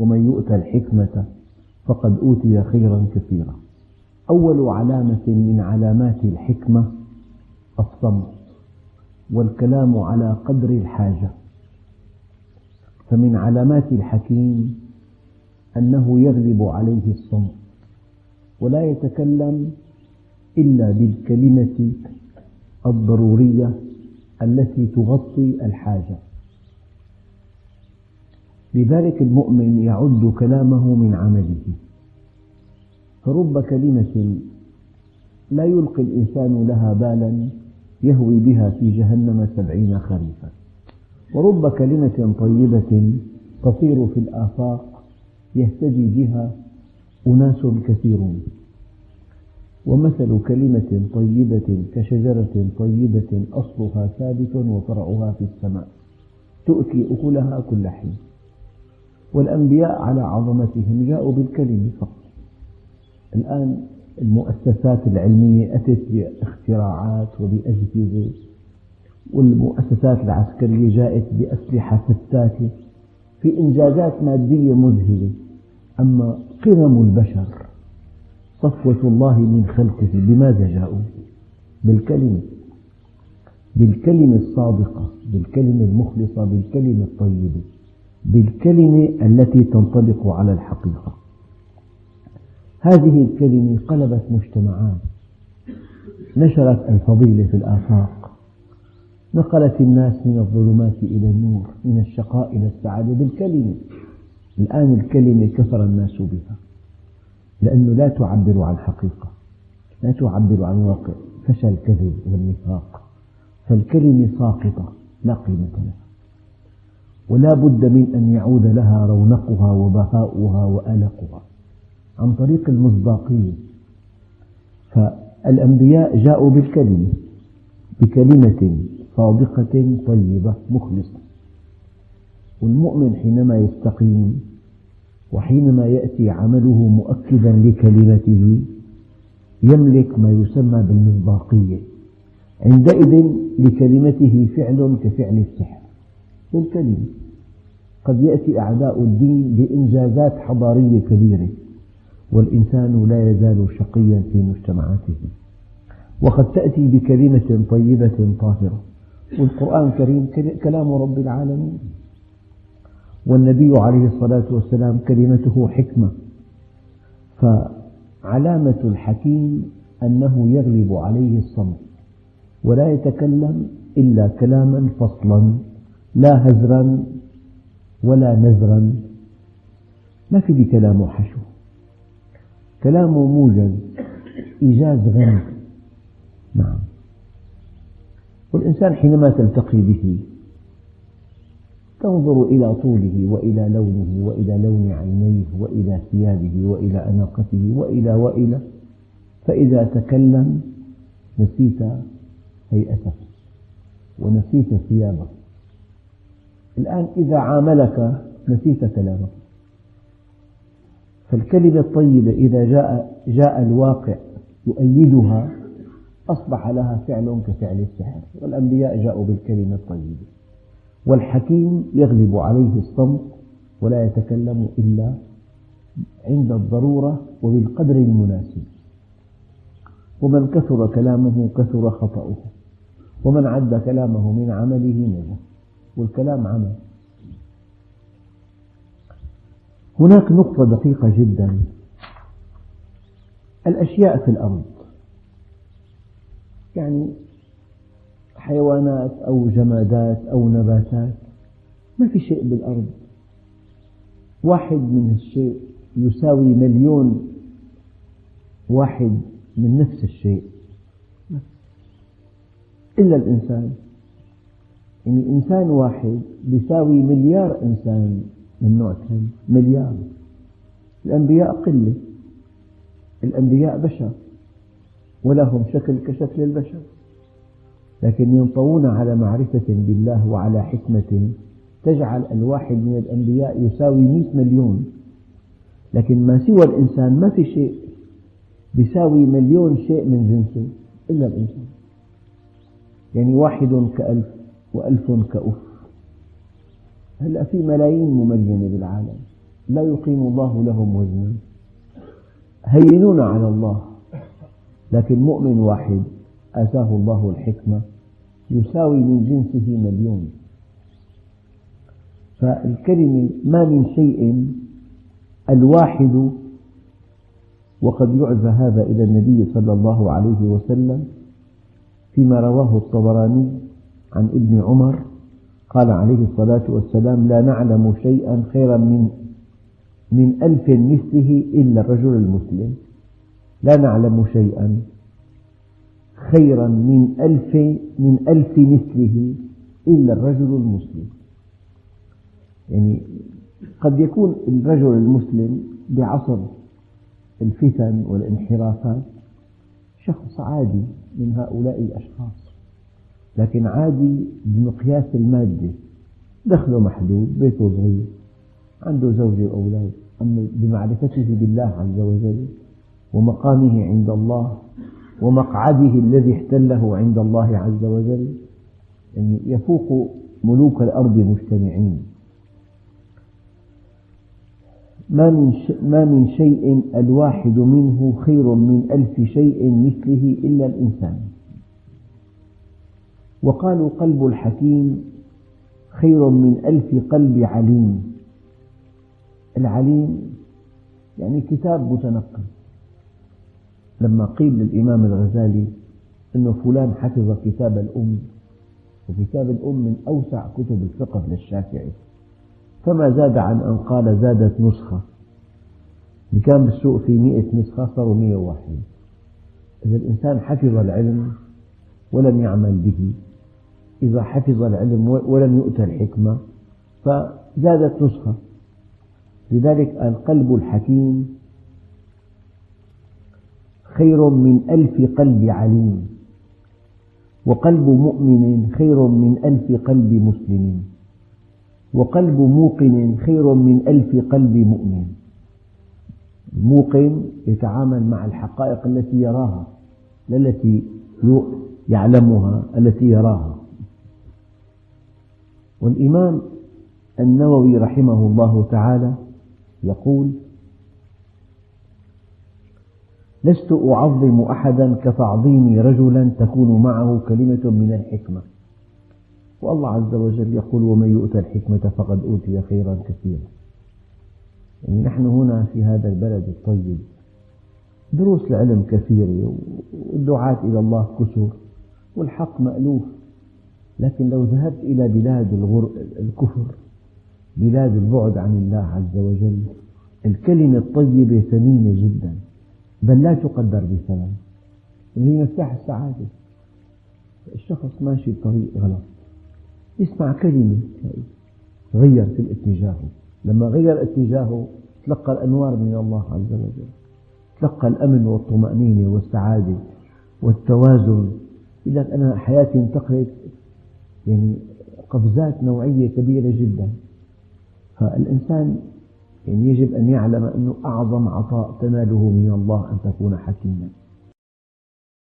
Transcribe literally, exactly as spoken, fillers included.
ومن يؤت الحكمة فقد أوتي خيرا كثيرا. أول علامة من علامات الحكمة الصمت، والكلام على قدر الحاجة. فمن علامات الحكيم أنه يغلب عليه الصمت، ولا يتكلم إلا بالكلمة الضرورية التي تغطي الحاجة. لذلك المؤمن يعد كلامه من عمله، فرب كلمة لا يلقي الإنسان لها بالا يهوي بها في جهنم سبعين خريفا، ورب كلمة طيبة تطير في الآفاق يهتدي بها أناس كثيرون. ومثل كلمة طيبة كشجرة طيبة أصلها ثابت وفرعها في السماء تؤتي أكلها كل حين. والأنبياء على عظمتهم جاءوا بالكلمة فقط. الآن المؤسسات العلمية أتت باختراعات وبأجهزة، والمؤسسات العسكرية جاءت بأسلحة فتاكة، في إنجازات مادية مذهلة. أما قمم البشر صفوة الله من خلقه بماذا جاءوا؟ بالكلمة، بالكلمة الصادقة، بالكلمة المخلصة، بالكلمة الطيبة، بالكلمة التي تنطبق على الحقيقة. هذه الكلمة قلبت مجتمعات، نشرت الفضيلة في الآفاق، نقلت الناس من الظلمات إلى النور، من الشقاء إلى السعادة بالكلمة. الآن الكلمة كفر الناس بها، لأنه لا تعبر عن الحقيقة، لا تعبر عن واقع، فشل الكذب والنفاق. فالكلمة ساقطة لا قيمة لها، ولا بد من أن يعود لها رونقها وبهاؤها وألقها عن طريق المصداقية. فالأنبياء جاءوا بالكلمة، بكلمة صادقة طيبة مخلصة. والمؤمن حينما يستقيم وحينما يأتي عمله مؤكدا لكلمته يملك ما يسمى بالمصداقية. عندئذ لكلمته فعل كفعل السحر بالكلمة. قد يأتي أعداء الدين بإنجازات حضارية كبيرة والإنسان لا يزال شقيا في مجتمعاته، وقد تأتي بكلمة طيبة طاهرة. والقرآن الكريم كلام رب العالمين، والنبي عليه الصلاة والسلام كلمته حكمة. فعلامة الحكيم أنه يغلب عليه الصمت، ولا يتكلم إلا كلاما فصلا، لا هزرا ولا نزرا، ما في بكلامه حشو، كلامه موجز، إيجاز غني. نعم. والإنسان حينما تلتقي به تنظر إلى طوله وإلى لونه وإلى لون عينيه وإلى ثيابه وإلى أناقته وإلى وإلى، فإذا تكلم نسيت هيئته ونسيت ثيابه. الآن إذا عاملك نسيت كلامه. فالكلمة الطيبة إذا جاء, جاء الواقع يؤيدها أصبح لها فعل كفعل السحر. والأنبياء جاءوا بالكلمة الطيبة. والحكيم يغلب عليه الصمت، ولا يتكلم إلا عند الضرورة وبالقدر المناسب. ومن كثر كلامه كثر خطأه، ومن عد كلامه من عمله نجا. والكلام عمل. هناك نقطة دقيقة جدا. الأشياء في الأرض، يعني حيوانات أو جمادات أو نباتات، ما في شيء بالأرض واحد من الشيء يساوي مليون واحد من نفس الشيء، إلا الإنسان. يعني إنسان واحد يساوي مليار إنسان من نوع ثاني، مليار. الأنبياء قلة، الأنبياء بشر ولهم شكل كشكل البشر، لكن ينطوون على معرفة بالله وعلى حكمة تجعل الواحد من الأنبياء يساوي مئة مليون. لكن ما سوى الإنسان ما في شيء يساوي مليون شيء من جنسه إلا الإنسان. يعني واحد كألف وألف كأف. هلأ في ملايين مملينة بالعالم، لا يقيم الله لهم وزنا، هينون على الله. لكن مؤمن واحد آتاه الله الحكمة يساوي من جنسه مليون. فالكلمة ما من شيء الواحد، وقد يعزى هذا إلى النبي صلى الله عليه وسلم فيما رواه الطبراني عن ابن عمر قال عليه الصلاة والسلام: لا نعلم شيئا خيرا من من ألف مثله إلا الرجل المسلم. لا نعلم شيئا خيرا من ألف من ألف مثله إلا الرجل المسلم. يعني قد يكون الرجل المسلم بعصر الفتن والانحرافات شخص عادي من هؤلاء الأشخاص، لكن عادي بمقياس المادة، دخله محدود، بيته صغير، عنده زوجة وأولاد. أما بمعرفته بالله عز وجل ومقامه عند الله ومقعده الذي احتله عند الله عز وجل، يعني يفوق ملوك الأرض مجتمعين. ما من ما من شيء الواحد منه خير من ألف شيء مثله إلا الإنسان. وقالوا: قلب الحكيم خير من ألف قلب عليم. العليم يعني كتاب متنقل. لما قيل للإمام الغزالي أن فلان حفظ كتاب الأم، وكتاب الأم من أوسع كتب الفقه للشافعي، فما زاد عن أن قال زادت نسخة. اللي كان بالسوق في مئة نسخة صاروا مئة وواحد. إذا الإنسان حفظ العلم ولم يعمل به، إذا حفظ العلم ولم يؤتى الحكمة فزادت نسخة. لذلك القلب الحكيم خير من ألف قلب عليم، وقلب مؤمن خير من ألف قلب مسلم، وقلب موقن خير من ألف قلب مؤمن. الموقن يتعامل مع الحقائق التي يراها، لا التي يعلمها، التي يراها. والإمام النووي رحمه الله تعالى يقول: لست أعظم أحدا كتعظيمي رجلا تكون معه كلمة من الحكمة. والله عز وجل يقول: ومن يؤت الحكمة فقد أوتي خيرا كثيرا. يعني نحن هنا في هذا البلد الطيب دروس العلم كثيرة، والدعاة إلى الله كثر، والحق مألوف. لكن لو ذهبت إلى بلاد الكفر، بلاد البعد عن الله عز وجل، الكلمة الطيبة ثمينة جدا، بل لا تقدر بثمن، وهي مفتاح السعادة. الشخص ماشي بطريق غلط، يسمع كلمة غير في الاتجاه، لما غير اتجاهه تلقى الأنوار من الله عز وجل، تلقى الأمن والطمأنينة والسعادة والتوازن. إذا أنا حياتي انتقلت يعني قفزات نوعية كبيرة جدا. فالإنسان يعني يجب أن يعلم أنه أعظم عطاء تناله من الله أن تكون حكيما.